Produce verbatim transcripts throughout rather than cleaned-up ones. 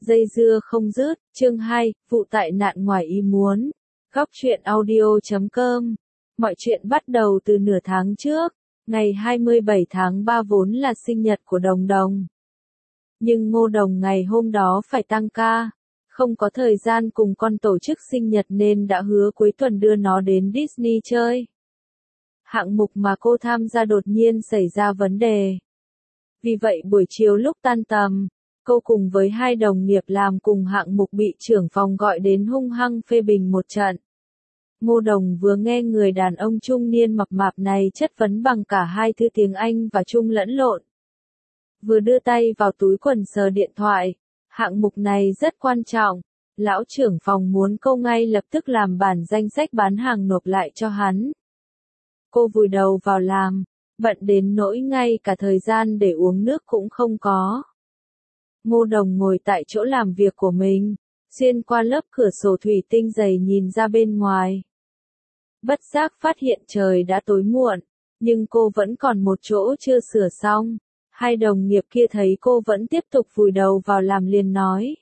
Dây dưa không dứt, chương hai, vụ tai nạn ngoài ý muốn. Góc truyện audio chấm com. Mọi chuyện bắt đầu từ nửa tháng trước, ngày hai mươi bảy tháng ba vốn là sinh nhật của Đồng Đồng. Nhưng Ngô Đồng ngày hôm đó phải tăng ca, không có thời gian cùng con tổ chức sinh nhật nên đã hứa cuối tuần đưa nó đến Disney chơi. Hạng mục mà cô tham gia đột nhiên xảy ra vấn đề. Vì vậy buổi chiều lúc tan tầm, cô cùng với hai đồng nghiệp làm cùng hạng mục bị trưởng phòng gọi đến hung hăng phê bình một trận. Ngô Đồng vừa nghe người đàn ông trung niên mập mạp này chất vấn bằng cả hai thứ tiếng Anh và Trung lẫn lộn. Vừa đưa tay vào túi quần sờ điện thoại, hạng mục này rất quan trọng, lão trưởng phòng muốn cô ngay lập tức làm bản danh sách bán hàng nộp lại cho hắn. Cô vùi đầu vào làm, bận đến nỗi ngay cả thời gian để uống nước cũng không có. Ngô Đồng ngồi tại chỗ làm việc của mình, xuyên qua lớp cửa sổ thủy tinh dày nhìn ra bên ngoài. Bất giác phát hiện trời đã tối muộn, nhưng cô vẫn còn một chỗ chưa sửa xong. Hai đồng nghiệp kia thấy cô vẫn tiếp tục vùi đầu vào làm liền nói.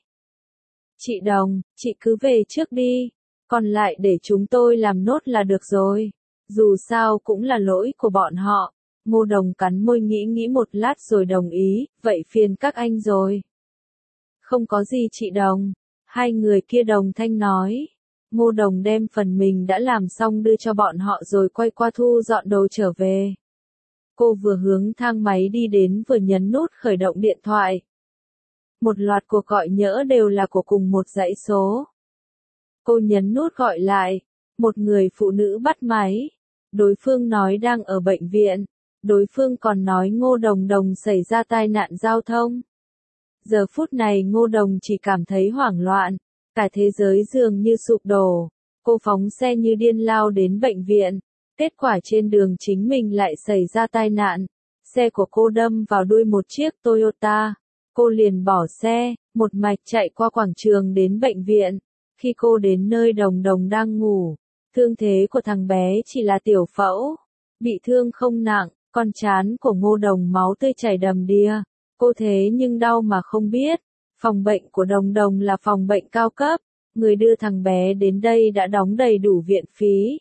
Chị Đồng, chị cứ về trước đi, còn lại để chúng tôi làm nốt là được rồi. Dù sao cũng là lỗi của bọn họ. Ngô Đồng cắn môi nghĩ nghĩ một lát rồi đồng ý, vậy phiền các anh rồi. Không có gì chị Đồng, hai người kia đồng thanh nói. Ngô Đồng đem phần mình đã làm xong đưa cho bọn họ rồi quay qua thu dọn đồ trở về. Cô vừa hướng thang máy đi đến vừa nhấn nút khởi động điện thoại. Một loạt cuộc gọi nhỡ đều là của cùng một dãy số. Cô nhấn nút gọi lại, một người phụ nữ bắt máy. Đối phương nói đang ở bệnh viện, đối phương còn nói Ngô Đồng Đồng xảy ra tai nạn giao thông. Giờ phút này Ngô Đồng chỉ cảm thấy hoảng loạn, cả thế giới dường như sụp đổ. Cô phóng xe như điên lao đến bệnh viện, kết quả trên đường chính mình lại xảy ra tai nạn. Xe của cô đâm vào đuôi một chiếc Toyota. Cô liền bỏ xe, một mạch chạy qua quảng trường đến bệnh viện. Khi cô đến nơi Đồng Đồng đang ngủ, thương thế của thằng bé chỉ là tiểu phẫu, bị thương không nặng, con trán của Ngô Đồng máu tươi chảy đầm đìa. Cô thế nhưng đau mà không biết. Phòng bệnh của Đồng Đồng là phòng bệnh cao cấp, người đưa thằng bé đến đây đã đóng đầy đủ viện phí.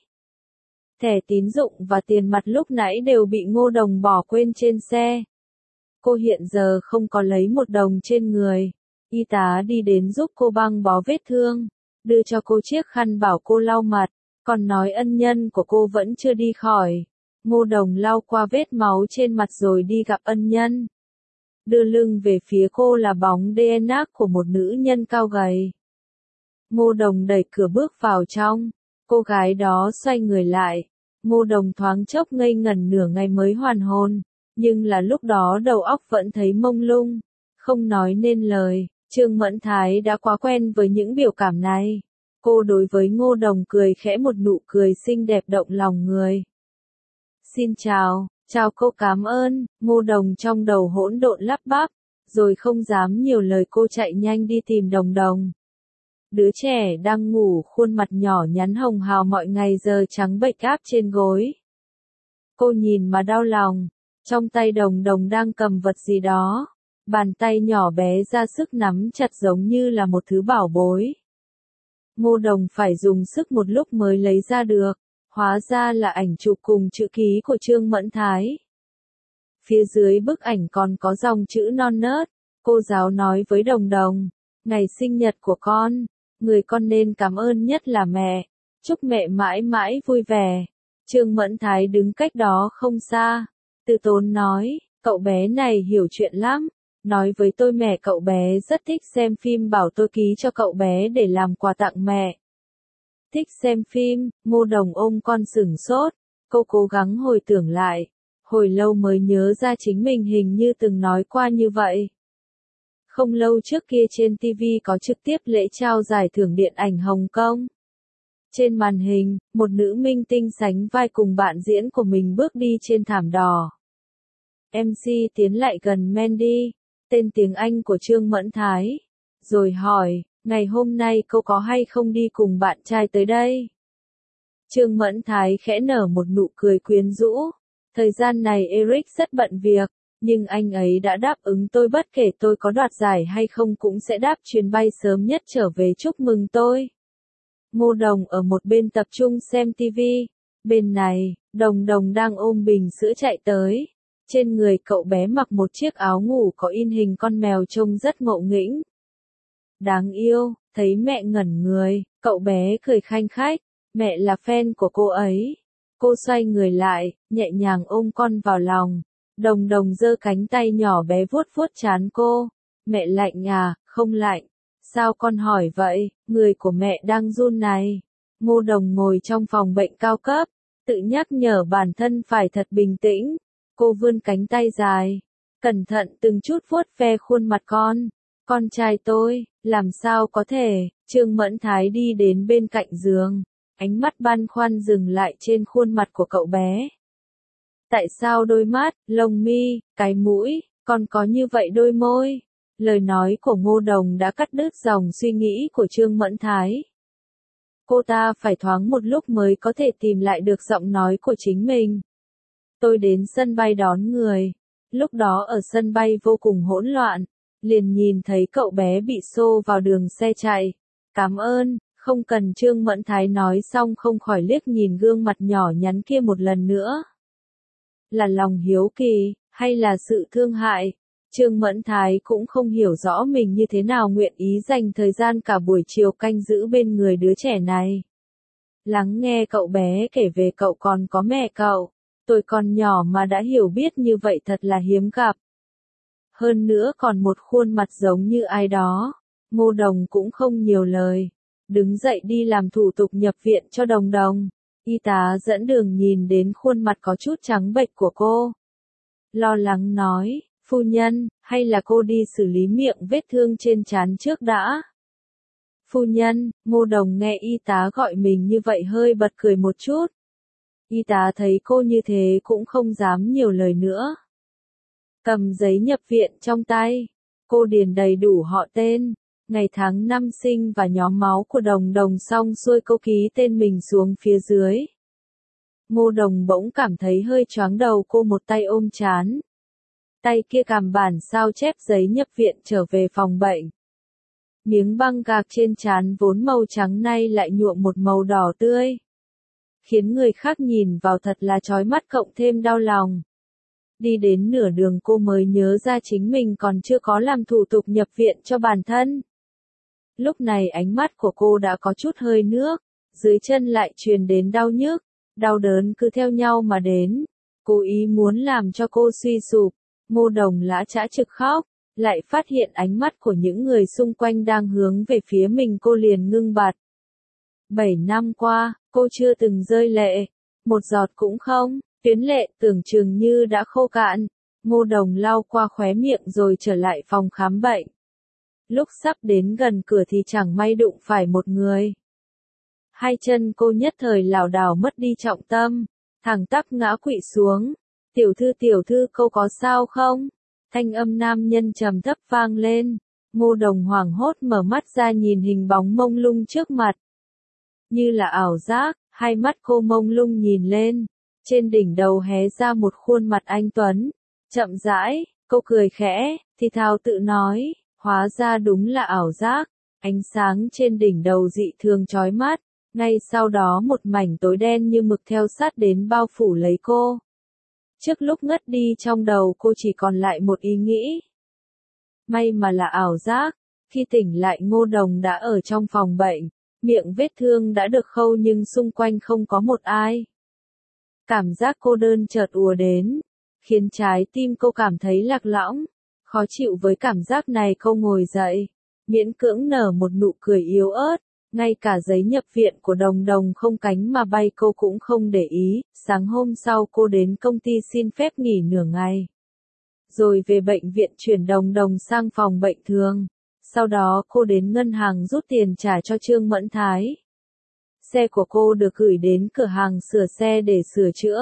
Thẻ tín dụng và tiền mặt lúc nãy đều bị Ngô Đồng bỏ quên trên xe. Cô hiện giờ không có lấy một đồng trên người. Y tá đi đến giúp cô băng bó vết thương, đưa cho cô chiếc khăn bảo cô lau mặt, còn nói ân nhân của cô vẫn chưa đi khỏi. Ngô Đồng lau qua vết máu trên mặt rồi đi gặp ân nhân. Đưa lưng về phía cô là bóng đê en a của một nữ nhân cao gầy. Ngô Đồng đẩy cửa bước vào trong. Cô gái đó xoay người lại. Ngô Đồng thoáng chốc ngây ngẩn nửa ngày mới hoàn hồn, nhưng là lúc đó đầu óc vẫn thấy mông lung, không nói nên lời. Trương Mẫn Thái đã quá quen với những biểu cảm này. Cô đối với Ngô Đồng cười khẽ một nụ cười xinh đẹp động lòng người. Xin chào, chào cô cảm ơn. Ngô Đồng trong đầu hỗn độn lắp bắp, rồi không dám nhiều lời cô chạy nhanh đi tìm Đồng Đồng. Đứa trẻ đang ngủ khuôn mặt nhỏ nhắn hồng hào mọi ngày giờ trắng bệch áp trên gối. Cô nhìn mà đau lòng, trong tay Đồng Đồng đang cầm vật gì đó, bàn tay nhỏ bé ra sức nắm chặt giống như là một thứ bảo bối. Ngô Đồng phải dùng sức một lúc mới lấy ra được, hóa ra là ảnh chụp cùng chữ ký của Trương Mẫn Thái. Phía dưới bức ảnh còn có dòng chữ non nớt, cô giáo nói với Đồng Đồng, ngày sinh nhật của con, người con nên cảm ơn nhất là mẹ, chúc mẹ mãi mãi vui vẻ. Trương Mẫn Thái đứng cách đó không xa, từ tốn nói, cậu bé này hiểu chuyện lắm, nói với tôi mẹ cậu bé rất thích xem phim bảo tôi ký cho cậu bé để làm quà tặng mẹ. Thích xem phim, Ngô Đồng ôm con sửng sốt, cô cố gắng hồi tưởng lại, hồi lâu mới nhớ ra chính mình hình như từng nói qua như vậy. Không lâu trước kia trên ti vi có trực tiếp lễ trao giải thưởng điện ảnh Hồng Kông. Trên màn hình, một nữ minh tinh sánh vai cùng bạn diễn của mình bước đi trên thảm đỏ. em xê tiến lại gần Mandy, tên tiếng Anh của Trương Mẫn Thái, rồi hỏi, ngày hôm nay cô có hay không đi cùng bạn trai tới đây? Trương Mẫn Thái khẽ nở một nụ cười quyến rũ, thời gian này Eric rất bận việc, Nhưng anh ấy đã đáp ứng tôi bất kể tôi có đoạt giải hay không cũng sẽ đáp chuyến bay sớm nhất trở về chúc mừng tôi. Ngô Đồng ở một bên tập trung xem tivi. Bên này, Đồng Đồng đang ôm bình sữa chạy tới. Trên người cậu bé mặc một chiếc áo ngủ có in hình con mèo trông rất ngộ nghĩnh. Đáng yêu, thấy mẹ ngẩn người, cậu bé cười khanh khách. Mẹ là fan của cô ấy. Cô xoay người lại, nhẹ nhàng ôm con vào lòng. Đồng Đồng giơ cánh tay nhỏ bé vuốt vuốt trán cô. Mẹ lạnh à, không lạnh. Sao con hỏi vậy, người của mẹ đang run này. Ngô Đồng ngồi trong phòng bệnh cao cấp, tự nhắc nhở bản thân phải thật bình tĩnh. Cô vươn cánh tay dài, cẩn thận từng chút vuốt ve khuôn mặt con. Con trai tôi, làm sao có thể, Trương Mẫn Thái đi đến bên cạnh giường. Ánh mắt băn khoăn dừng lại trên khuôn mặt của cậu bé. Tại sao đôi mắt, lông mi, cái mũi, còn có như vậy đôi môi? Lời nói của Ngô Đồng đã cắt đứt dòng suy nghĩ của Trương Mẫn Thái. Cô ta phải thoáng một lúc mới có thể tìm lại được giọng nói của chính mình. Tôi đến sân bay đón người. Lúc đó ở sân bay vô cùng hỗn loạn. Liền nhìn thấy cậu bé bị xô vào đường xe chạy. Cảm ơn, không cần. Trương Mẫn Thái nói xong không khỏi liếc nhìn gương mặt nhỏ nhắn kia một lần nữa. Là lòng hiếu kỳ, hay là sự thương hại? Trương Mẫn Thái cũng không hiểu rõ mình như thế nào nguyện ý dành thời gian cả buổi chiều canh giữ bên người đứa trẻ này. Lắng nghe cậu bé kể về cậu còn có mẹ cậu. Tôi còn nhỏ mà đã hiểu biết như vậy thật là hiếm gặp. Hơn nữa còn một khuôn mặt giống như ai đó. Ngô Đồng cũng không nhiều lời. Đứng dậy đi làm thủ tục nhập viện cho Đồng Đồng. Y tá dẫn đường nhìn đến khuôn mặt có chút trắng bệch của cô. Lo lắng nói, phu nhân, hay là cô đi xử lý miệng vết thương trên trán trước đã. Phu nhân, Ngô Đồng nghe y tá gọi mình như vậy hơi bật cười một chút. Y tá thấy cô như thế cũng không dám nhiều lời nữa. Cầm giấy nhập viện trong tay, cô điền đầy đủ họ tên, ngày tháng năm sinh và nhóm máu của Đồng Đồng xong xuôi cô ký tên mình xuống phía dưới. Ngô Đồng bỗng cảm thấy hơi choáng đầu, cô một tay ôm trán. Tay kia cầm bản sao chép giấy nhập viện trở về phòng bệnh. Miếng băng gạc trên trán vốn màu trắng nay lại nhuộm một màu đỏ tươi. Khiến người khác nhìn vào thật là chói mắt cộng thêm đau lòng. Đi đến nửa đường cô mới nhớ ra chính mình còn chưa có làm thủ tục nhập viện cho bản thân. Lúc này ánh mắt của cô đã có chút hơi nước, dưới chân lại truyền đến đau nhức, đau đớn cứ theo nhau mà đến. Cố ý muốn làm cho cô suy sụp. Ngô Đồng lã chã trực khóc, lại phát hiện ánh mắt của những người xung quanh đang hướng về phía mình, cô liền ngưng bặt. Bảy năm qua, cô chưa từng rơi lệ, một giọt cũng không, tuyến lệ tưởng chừng như đã khô cạn. Ngô Đồng lau qua khóe miệng rồi trở lại phòng khám bệnh. Lúc sắp đến gần cửa thì chẳng may đụng phải một người. Hai chân cô nhất thời lảo đảo mất đi trọng tâm, thẳng tắp ngã quỵ xuống. Tiểu thư tiểu thư cô có sao không? Thanh âm nam nhân trầm thấp vang lên. Ngô Đồng hoảng hốt mở mắt ra nhìn hình bóng mông lung trước mặt. Như là ảo giác, hai mắt cô mông lung nhìn lên. Trên đỉnh đầu hé ra một khuôn mặt anh tuấn. Chậm rãi, cô cười khẽ, thì thào tự nói, hóa ra đúng là ảo giác. Ánh sáng trên đỉnh đầu dị thường chói mắt. Ngay sau đó một mảnh tối đen như mực theo sát đến bao phủ lấy cô. Trước lúc ngất đi trong đầu cô chỉ còn lại một ý nghĩ. May mà là ảo giác, khi tỉnh lại Ngô Đồng đã ở trong phòng bệnh, miệng vết thương đã được khâu nhưng xung quanh không có một ai. Cảm giác cô đơn chợt ùa đến, khiến trái tim cô cảm thấy lạc lõng, khó chịu với cảm giác này cô ngồi dậy, miễn cưỡng nở một nụ cười yếu ớt. Ngay cả giấy nhập viện của Đồng Đồng không cánh mà bay cô cũng không để ý. Sáng hôm sau cô đến công ty xin phép nghỉ nửa ngày. Rồi về bệnh viện chuyển Đồng Đồng sang phòng bệnh thường. Sau đó cô đến ngân hàng rút tiền trả cho Trương Mẫn Thái. Xe của cô được gửi đến cửa hàng sửa xe để sửa chữa.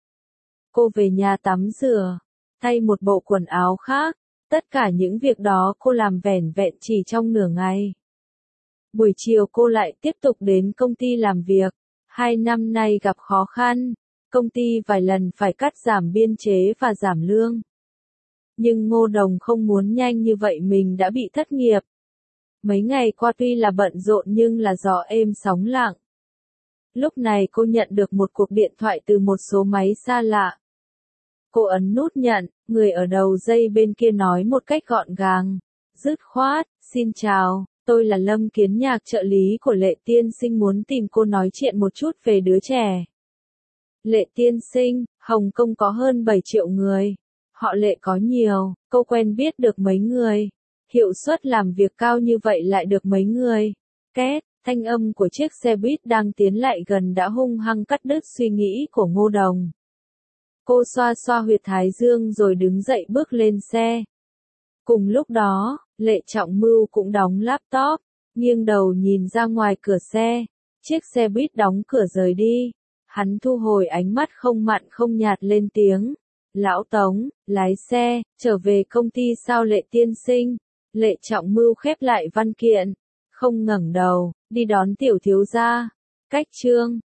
Cô về nhà tắm rửa, thay một bộ quần áo khác. Tất cả những việc đó cô làm vẻn vẹn chỉ trong nửa ngày. Buổi chiều cô lại tiếp tục đến công ty làm việc. Hai năm nay gặp khó khăn, công ty vài lần phải cắt giảm biên chế và giảm lương. Nhưng Ngô Đồng không muốn nhanh như vậy mình đã bị thất nghiệp. Mấy ngày qua tuy là bận rộn nhưng là gió êm sóng lặng. Lúc này cô nhận được một cuộc điện thoại từ một số máy xa lạ. Cô ấn nút nhận, người ở đầu dây bên kia nói một cách gọn gàng, dứt khoát, xin chào, tôi là Lâm Kiến Nhạc, trợ lý của Lệ tiên sinh, muốn tìm cô nói chuyện một chút về đứa trẻ. Lệ tiên sinh, Hồng Kông có hơn bảy triệu người. Họ Lệ có nhiều, cô quen biết được mấy người. Hiệu suất làm việc cao như vậy lại được mấy người. Két, thanh âm của chiếc xe buýt đang tiến lại gần đã hung hăng cắt đứt suy nghĩ của Ngô Đồng. Cô xoa xoa huyệt thái dương rồi đứng dậy bước lên xe. Cùng lúc đó, Lệ Trọng Mưu cũng đóng laptop, nghiêng đầu nhìn ra ngoài cửa xe. Chiếc xe buýt đóng cửa rời đi. Hắn thu hồi ánh mắt không mặn không nhạt lên tiếng. Lão Tống, lái xe, trở về công ty sao Lệ tiên sinh? Lệ Trọng Mưu khép lại văn kiện, không ngẩng đầu, đi đón tiểu thiếu gia. Cách chương